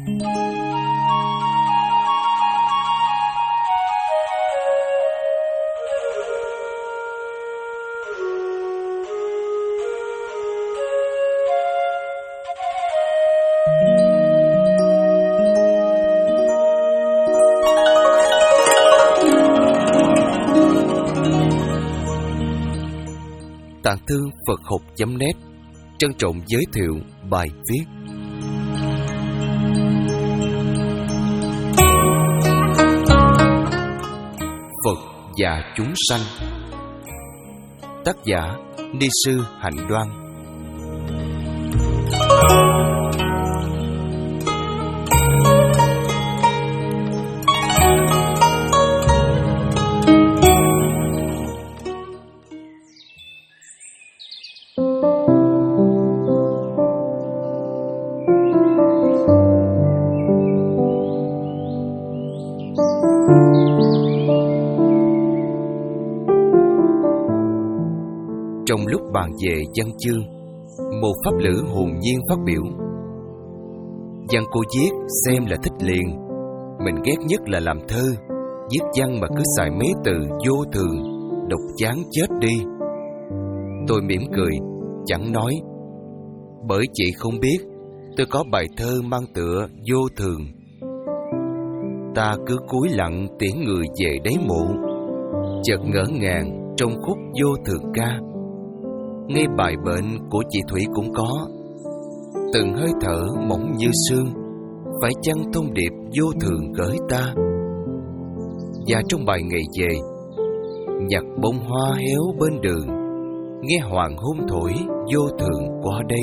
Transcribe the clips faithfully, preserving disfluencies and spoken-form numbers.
Tạng Thư Phật Học chấm net trân trọng giới thiệu bài viết Phật và chúng sanh. Tác giả Ni sư Hạnh Đoan. Trong lúc bàn về văn chương, một pháp lữ hồn nhiên phát biểu: văn cô viết xem là thích liền. Mình ghét nhất là làm thơ, viết văn mà cứ xài mấy từ vô thường, đọc chán chết đi. Tôi mỉm cười, chẳng nói. Bởi chị không biết, tôi có bài thơ mang tựa Vô Thường. Ta cứ cúi lặng tiễn người về đáy mộ, chợt ngỡ ngàng trong khúc vô thường ca. Ngay bài bệnh của chị Thủy cũng có: từng hơi thở mỏng như sương, phải chăng thông điệp vô thường gửi ta. Và trong bài ngày về, nhặt bông hoa héo bên đường, nghe hoàng hôn thổi vô thường qua đây.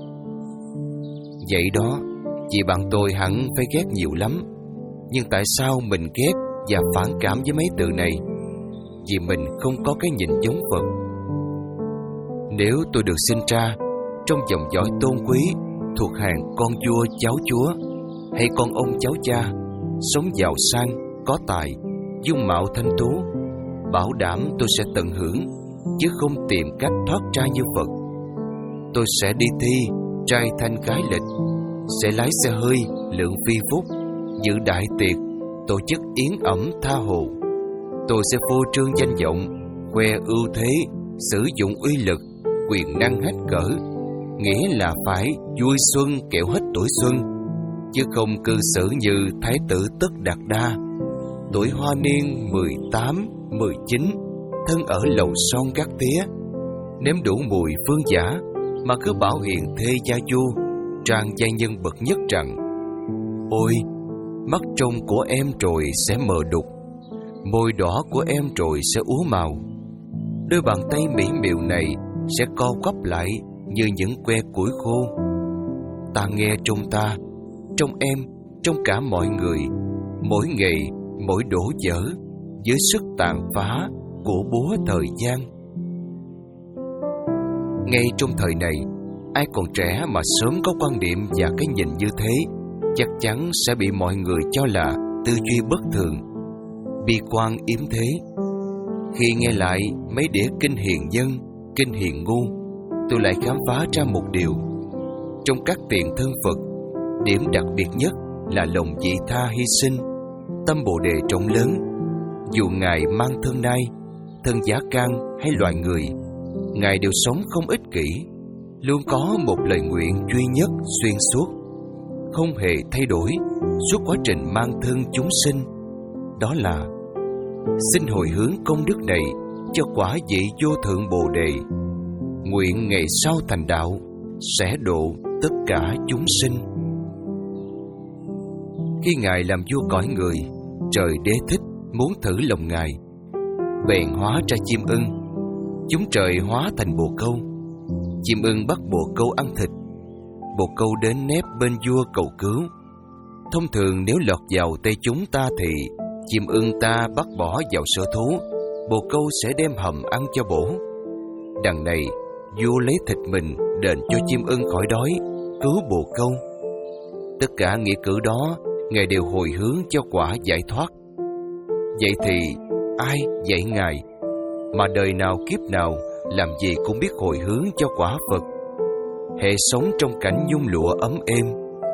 Vậy đó, chị bạn tôi hẳn phải ghét nhiều lắm. Nhưng tại sao mình ghét và phản cảm với mấy từ này? Vì mình không có cái nhìn giống Phật. Nếu tôi được sinh ra trong dòng dõi tôn quý, thuộc hàng con vua cháu chúa, hay con ông cháu cha, sống giàu sang, có tài, dung mạo thanh tú, bảo đảm tôi sẽ tận hưởng, chứ không tìm cách thoát ra như Phật. Tôi sẽ đi thi trai thanh gái lịch, sẽ lái xe hơi lượng phi phúc, dự đại tiệc, tổ chức yến ẩm tha hồ. Tôi sẽ phô trương danh vọng, khoe ưu thế, sử dụng uy lực, quyền năng hết cỡ, nghĩa là phải vui xuân kẻo hết tuổi xuân, chứ không cư xử như thái tử Tất Đạt Đa, tuổi hoa niên mười tám, mười chín, thân ở lầu son gác tía, nếm đủ mùi phương giả, mà cứ bảo hiền thê gia du, trang giai nhân bậc nhất rằng: ôi, mắt trong của em rồi sẽ mờ đục, môi đỏ của em rồi sẽ úa màu, đôi bàn tay mỹ miều này sẽ co quắp lại như những que củi khô. Ta nghe trong ta, trong em, trong cả mọi người, mỗi ngày, mỗi đổ vỡ, dưới sức tàn phá của búa thời gian. Ngay trong thời này, ai còn trẻ mà sớm có quan điểm và cái nhìn như thế, chắc chắn sẽ bị mọi người cho là tư duy bất thường, bi quan yếm thế. Khi nghe lại mấy đĩa kinh hiền nhân, kinh hiền ngu, tôi lại khám phá ra một điều: trong các tiền thân Phật, điểm đặc biệt nhất là lòng vị tha hy sinh, tâm bồ đề rộng lớn. Dù Ngài mang thân nai, thân giá can hay loài người, Ngài đều sống không ích kỷ, luôn có một lời nguyện duy nhất xuyên suốt, không hề thay đổi suốt quá trình mang thân chúng sinh. Đó là: xin hồi hướng công đức này cho quả vị vô thượng bồ đề, nguyện ngày sau thành đạo sẽ độ tất cả chúng sinh. Khi Ngài làm vua cõi người, trời đế thích muốn thử lòng Ngài, bèn hóa ra chim ưng. Chúng trời hóa thành bồ câu. Chim ưng bắt bồ câu ăn thịt. Bồ câu đến nép bên vua cầu cứu. Thông thường nếu lọt vào tay chúng ta thì chim ưng ta bắt bỏ vào sở thú, bồ câu sẽ đem hầm ăn cho bổ. Đằng này, vua lấy thịt mình đền cho chim ưng khỏi đói, cứu bồ câu. Tất cả nghĩa cử đó, Ngài đều hồi hướng cho quả giải thoát. Vậy thì ai dạy Ngài? Mà đời nào kiếp nào làm gì cũng biết hồi hướng cho quả Phật. Hệ sống trong cảnh nhung lụa ấm êm,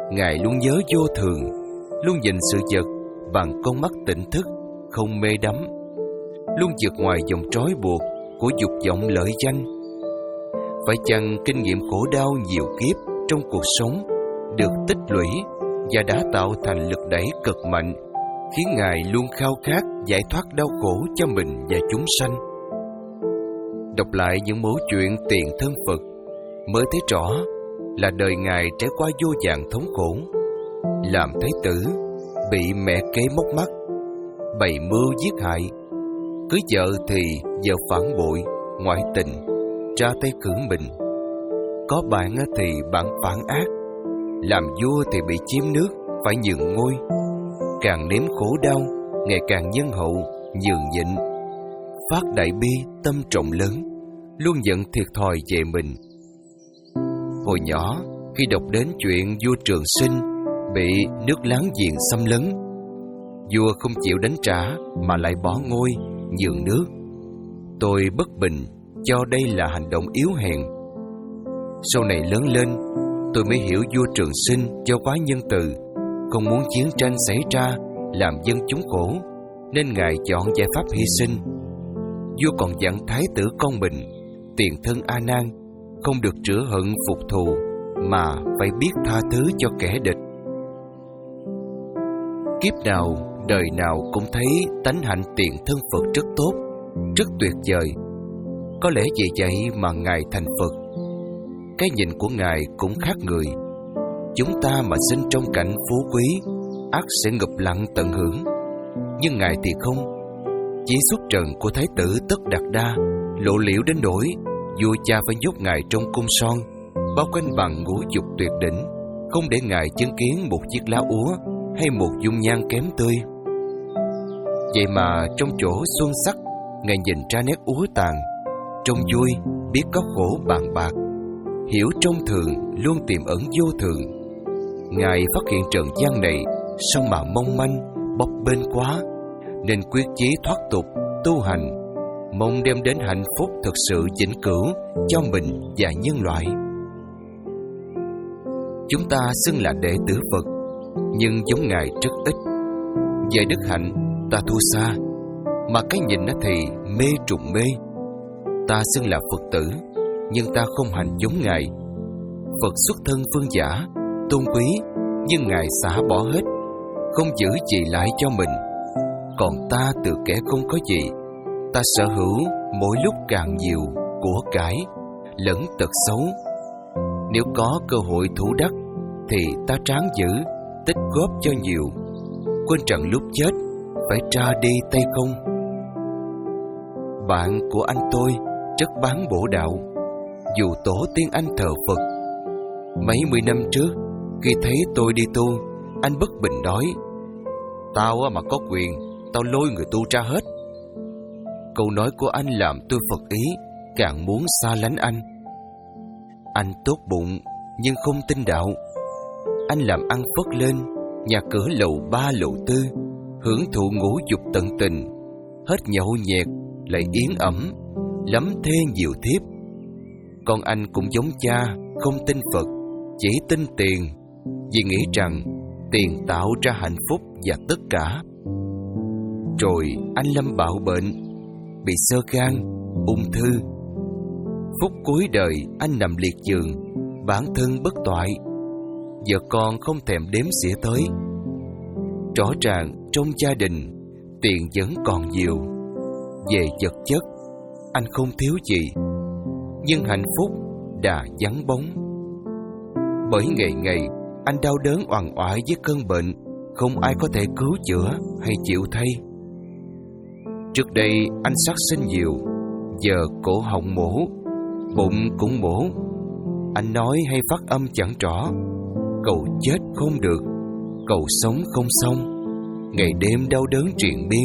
Ngài luôn nhớ vô thường, luôn nhìn sự vật bằng con mắt tỉnh thức, không mê đắm, luôn vượt ngoài vòng trói buộc của dục vọng lợi danh. Phải chăng kinh nghiệm khổ đau nhiều kiếp trong cuộc sống được tích lũy và đã tạo thành lực đẩy cực mạnh, khiến Ngài luôn khao khát giải thoát đau khổ cho mình và chúng sanh? Đọc lại những mẩu chuyện tiền thân Phật mới thấy rõ là đời Ngài trải qua vô vàn thống khổ. Làm thái tử, bị mẹ kế móc mắt, bày mưu giết hại, cưới vợ thì vợ phản bội, ngoại tình, ra tay cưỡng mình. Có bạn thì bạn phản ác, làm vua thì bị chiếm nước, phải nhường ngôi. Càng nếm khổ đau, ngày càng nhân hậu, nhường nhịn, phát đại bi, tâm trọng lớn, luôn giận thiệt thòi về mình. Hồi nhỏ, khi đọc đến chuyện vua Trường Sinh bị nước láng giềng xâm lấn, vua không chịu đánh trả mà lại bỏ ngôi, nhường nước, tôi bất bình cho đây là hành động yếu hèn. Sau này lớn lên, tôi mới hiểu vua Trường Sinh do quá nhân từ, không muốn chiến tranh xảy ra làm dân chúng khổ, nên Ngài chọn giải pháp hy sinh. Vua còn dặn thái tử con mình, tiền thân A Nan, không được rửa hận phục thù, mà phải biết tha thứ cho kẻ địch. Kiếp nào, đời nào cũng thấy tánh hạnh tiền thân Phật rất tốt, rất tuyệt vời. Có lẽ vì vậy mà Ngài thành Phật. Cái nhìn của Ngài cũng khác người. Chúng ta mà sinh trong cảnh phú quý, ắt sẽ ngụp lặng tận hưởng. Nhưng Ngài thì không. Chỉ xuất trần của thái tử Tất Đạt Đa lộ liễu đến nỗi vua cha phải nhốt Ngài trong cung son, bao quanh bằng ngũ dục tuyệt đỉnh, không để Ngài chứng kiến một chiếc lá úa hay một dung nhan kém tươi. Vậy mà trong chỗ xuân sắc, Ngài nhìn ra nét úa tàn, trong vui biết có khổ bàn bạc, hiểu trong thường luôn tiềm ẩn vô thường. Ngài phát hiện trần gian này sao mà mong manh, bấp bênh quá, nên quyết chí thoát tục tu hành, mong đem đến hạnh phúc thực sự vĩnh cửu cho mình và nhân loại. Chúng ta xưng là đệ tử Phật, nhưng giống Ngài rất ít. Về đức hạnh ta thua xa, mà cái nhìn nó thì mê trùng mê. Ta xưng là Phật tử, nhưng ta không hành giống Ngài. Phật xuất thân phương giả, tôn quý, nhưng Ngài xả bỏ hết, không giữ gì lại cho mình. Còn ta từ kẻ không có gì, ta sở hữu mỗi lúc càng nhiều của cải lẫn tật xấu. Nếu có cơ hội thủ đắc thì ta tráng giữ, tích góp cho nhiều, quên rằng lúc chết phải ra đi tay không. Bạn của anh tôi rất bán bổ đạo, dù tổ tiên anh thờ Phật. Mấy mươi năm trước, khi thấy tôi đi tu, anh bất bình nói: "Tao mà có quyền, tao lôi người tu ra hết." Câu nói của anh làm tôi phật ý, càng muốn xa lánh anh. Anh tốt bụng nhưng không tin đạo. Anh làm ăn phất lên, nhà cửa lầu ba lầu tư, hưởng thụ ngũ dục tận tình, hết nhậu nhẹt lại yến ẩm, lắm thê nhiều thiếp. Còn anh cũng giống cha, không tin Phật, chỉ tin tiền, vì nghĩ rằng tiền tạo ra hạnh phúc và tất cả. Rồi anh lâm bạo bệnh, bị xơ gan, ung thư. Phút cuối đời anh nằm liệt giường, bản thân bất toại, vợ con không thèm đếm xỉa tới. Rõ ràng trong gia đình tiền vẫn còn nhiều, về vật chất anh không thiếu gì, nhưng hạnh phúc đã vắng bóng. Bởi ngày ngày anh đau đớn oằn oải với cơn bệnh không ai có thể cứu chữa hay chịu thay. Trước đây anh sát sinh nhiều, giờ cổ họng mổ, bụng cũng mổ. Anh nói hay phát âm chẳng rõ, cầu chết không được, cầu sống không xong, ngày đêm đau đớn triền miên.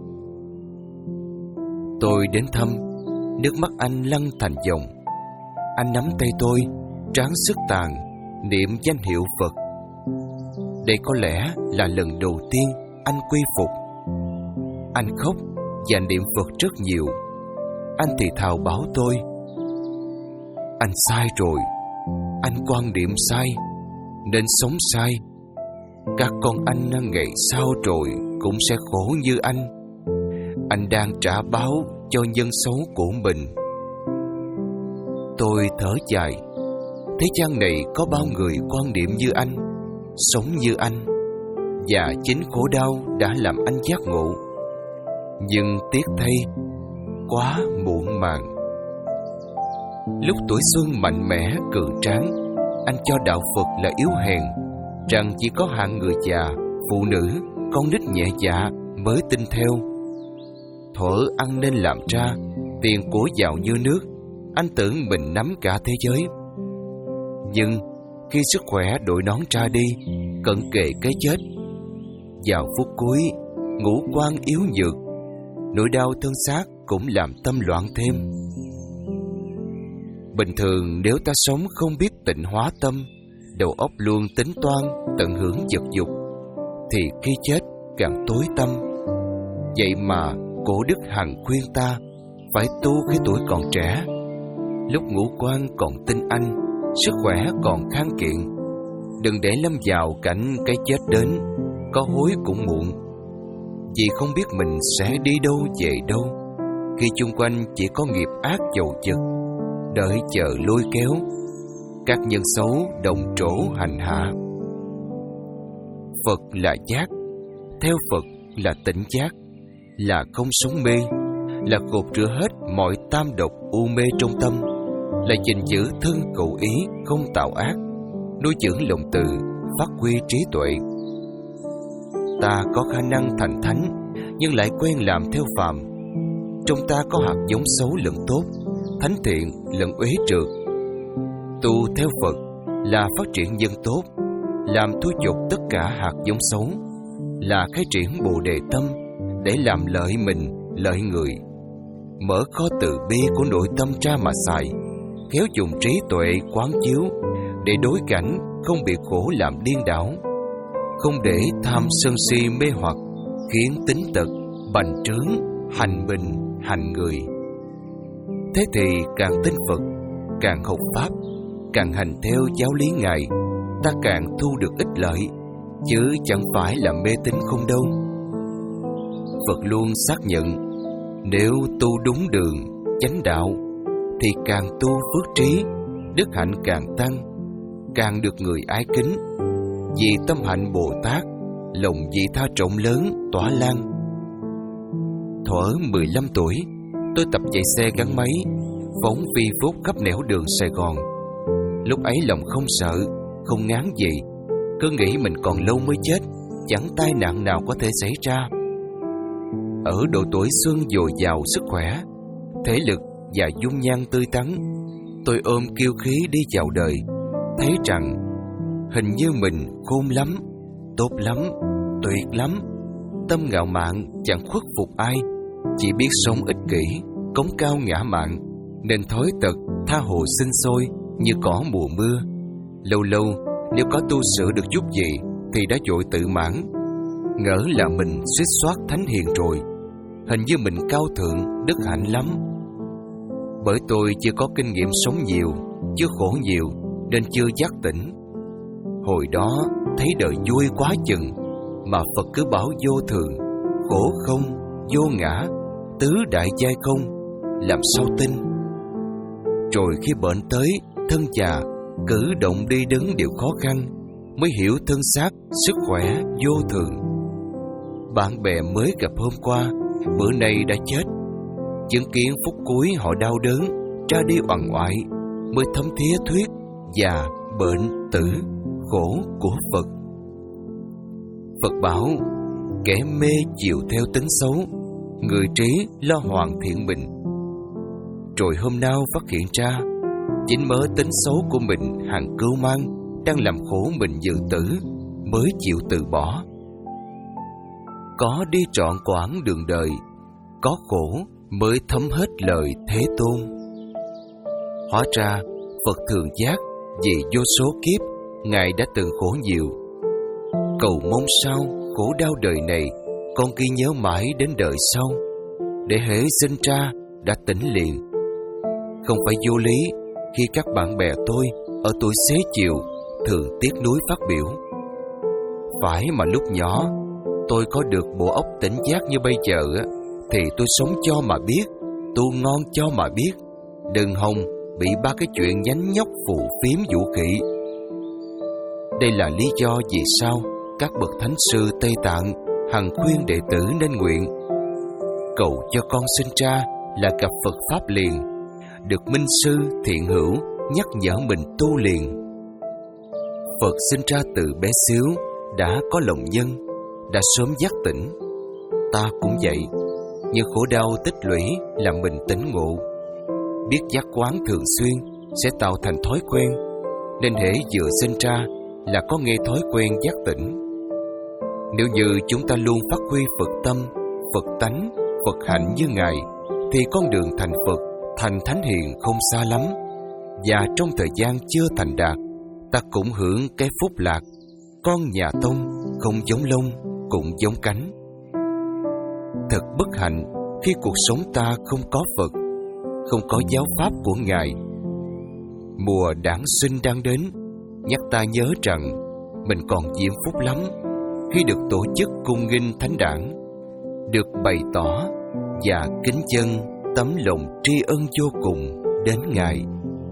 Tôi đến thăm, nước mắt anh lăn thành dòng. Anh nắm tay tôi, tráng sức tàn, niệm danh hiệu Phật. Đây có lẽ là lần đầu tiên anh quy phục. Anh khóc và niệm Phật rất nhiều. Anh thì thào bảo tôi: "Anh sai rồi, anh quan niệm sai. nên sống sai. Các con anh ngày sau rồi cũng sẽ khổ như anh. Anh đang trả báo cho nhân xấu của mình. Tôi thở dài. Thế gian này có bao người quan niệm như anh, sống như anh, và chính khổ đau đã làm anh giác ngộ. Nhưng tiếc thay, quá muộn màng. Lúc tuổi xuân mạnh mẽ cự tráng, anh cho đạo Phật là yếu hèn, rằng chỉ có hạng người già, phụ nữ, con nít nhẹ dạ mới tin theo. Thuở ăn nên làm ra, tiền của giàu như nước, anh tưởng mình nắm cả thế giới. Nhưng khi sức khỏe đội nón ra đi, cận kề cái chết, vào phút cuối, ngũ quan yếu nhược, nỗi đau thân xác cũng làm tâm loạn thêm. Bình thường nếu ta sống không biết tịnh hóa tâm, đầu óc luôn tính toan, tận hưởng vật dục, thì khi chết càng tối tâm. Vậy mà Cổ Đức hằng khuyên ta phải tu khi tuổi còn trẻ, lúc ngũ quan còn tinh anh, sức khỏe còn khang kiện. Đừng để lâm vào cảnh cái chết đến, có hối cũng muộn. Vì không biết mình sẽ đi đâu về đâu, khi chung quanh chỉ có nghiệp ác dầu dật, đợi chờ lôi kéo, các nhân xấu đồng trổ hành hạ. Phật là giác, theo Phật là tỉnh giác, là không sống mê, là gột rửa hết mọi tam độc u mê trong tâm, là gìn giữ thân cầu ý không tạo ác, nuôi dưỡng lòng từ, phát huy trí tuệ. Ta có khả năng thành thánh, nhưng lại quen làm theo phàm. Trong ta có hạt giống xấu lẫn tốt, thánh thiện lẫn uế trượt. Tu theo Phật là phát triển nhân tốt, làm thu chột tất cả hạt giống xấu, là khai triển bồ đề tâm để làm lợi mình, lợi người. Mở kho từ bi của nội tâm ra mà xài, khéo dùng trí tuệ quán chiếu để đối cảnh không bị khổ làm điên đảo, không để tham sân si mê hoặc khiến tính tật bành trướng, hành mình, hành người. Thế thì càng tin Phật, càng học Pháp, càng hành theo giáo lý Ngài, ta càng thu được ích lợi, chứ chẳng phải là mê tín không đâu. Phật luôn xác nhận, nếu tu đúng đường, chánh đạo, thì càng tu phước trí, đức hạnh càng tăng, càng được người ái kính. Vì tâm hạnh Bồ Tát, lòng vị tha rộng lớn tỏa lan. Thuở mười lăm tuổi, tôi tập chạy xe gắn máy, phóng phi phút khắp nẻo đường Sài Gòn. Lúc ấy lòng không sợ, không ngán gì, cứ nghĩ mình còn lâu mới chết, chẳng tai nạn nào có thể xảy ra. Ở độ tuổi xuân dồi dào sức khỏe, thể lực và dung nhan tươi tắn, tôi ôm kiêu khí đi vào đời, thấy rằng hình như mình khôn lắm, tốt lắm, tuyệt lắm. Tâm ngạo mạn chẳng khuất phục ai, chỉ biết sống ích kỷ, cống cao ngã mạn, nên thói tật tha hồ sinh sôi như cỏ mùa mưa. Lâu lâu nếu có tu sửa được chút gì thì đã vội tự mãn, ngỡ là mình suýt soát thánh hiền rồi, hình như mình cao thượng đức hạnh lắm. Bởi tôi chưa có kinh nghiệm sống nhiều, chưa khổ nhiều, nên chưa giác tỉnh. Hồi đó thấy đời vui quá chừng, mà Phật cứ bảo vô thường, khổ không, vô ngã, tứ đại giai không, làm sao tin. Rồi khi bệnh tới, thân già, cử động đi đứng đều khó khăn, mới hiểu thân xác, sức khỏe vô thường. Bạn bè mới gặp hôm qua, bữa nay đã chết. Chứng kiến phút cuối họ đau đớn, ra đi oằn oại, mới thấm thía thuyết già, bệnh, tử, khổ của Phật. Phật bảo, kẻ mê chịu theo tính xấu, người trí lo hoàn thiện mình. Rồi hôm nào phát hiện ra, chính mớ tính xấu của mình hằng cưu mang, đang làm khổ mình dự tử, mới chịu từ bỏ. Có đi trọn quãng đường đời, có khổ mới thấm hết lời Thế Tôn. Hóa ra Phật thường giác, vì vô số kiếp Ngài đã từng khổ nhiều. Cầu mong sao khổ đau đời này con ghi nhớ mãi đến đời sau, để hễ sinh ra đã tỉnh liền. Không phải vô lý khi các bạn bè tôi ở tuổi xế chiều thường tiếc nuối phát biểu: phải mà lúc nhỏ tôi có được bộ óc tỉnh giác như bây giờ thì tôi sống cho mà biết, tu ngon cho mà biết, đừng hòng bị ba cái chuyện nhánh nhóc phù phiếm vũ khị. Đây là lý do vì sao các bậc thánh sư Tây Tạng hằng khuyên đệ tử nên nguyện: cầu cho con sinh ra là gặp Phật Pháp liền, được minh sư thiện hữu nhắc nhở mình tu liền. Phật sinh ra từ bé xíu đã có lòng nhân, đã sớm giác tỉnh. Ta cũng vậy, nhưng khổ đau tích lũy làm mình tỉnh ngộ. Biết giác quán thường xuyên sẽ tạo thành thói quen, nên hễ vừa sinh ra là có nghe thói quen giác tỉnh. Nếu như chúng ta luôn phát huy Phật tâm, Phật tánh, Phật hạnh như Ngài, thì con đường thành Phật, thành Thánh Hiền không xa lắm. Và trong thời gian chưa thành đạt, ta cũng hưởng cái phúc lạc con nhà Tông, không giống lông cũng giống cánh. Thật bất hạnh khi cuộc sống ta không có Phật, không có giáo pháp của Ngài. Mùa đản sinh đang đến, nhắc ta nhớ rằng mình còn diễm phúc lắm khi được tổ chức cung nghinh thánh đản, được bày tỏ và kính dân tấm lòng tri ân vô cùng đến Ngài.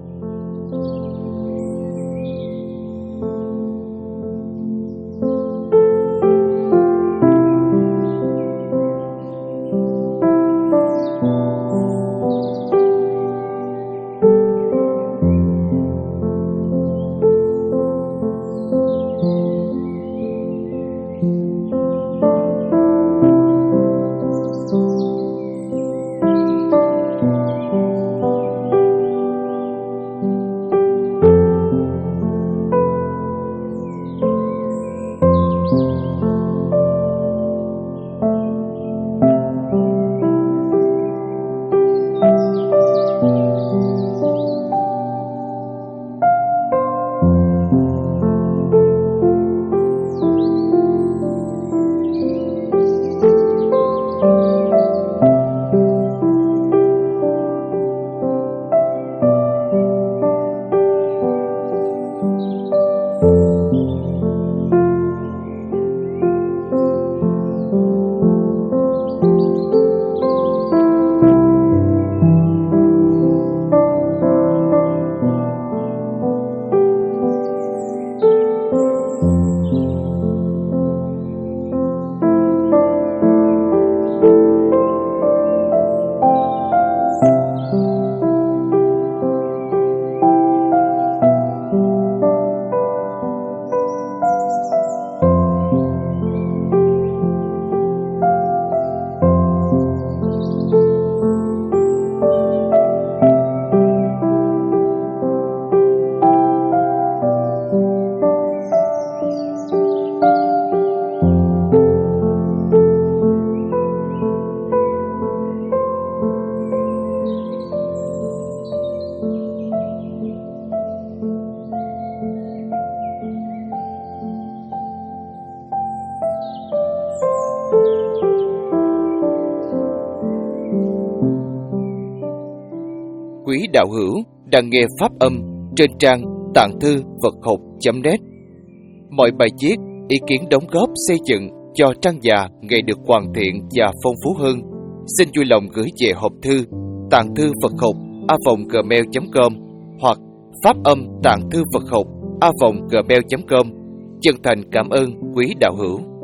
Quý đạo hữu đang nghe pháp âm trên trang tạng thư Phật học chấm net. Mọi bài viết, ý kiến đóng góp xây dựng cho trang già ngày được hoàn thiện và phong phú hơn, xin vui lòng gửi về hộp thư tạng thư Phật học a vòng gmail chấm com hoặc pháp âm tạng thư Phật học a vòng gmail chấm com. Chân thành cảm ơn quý đạo hữu.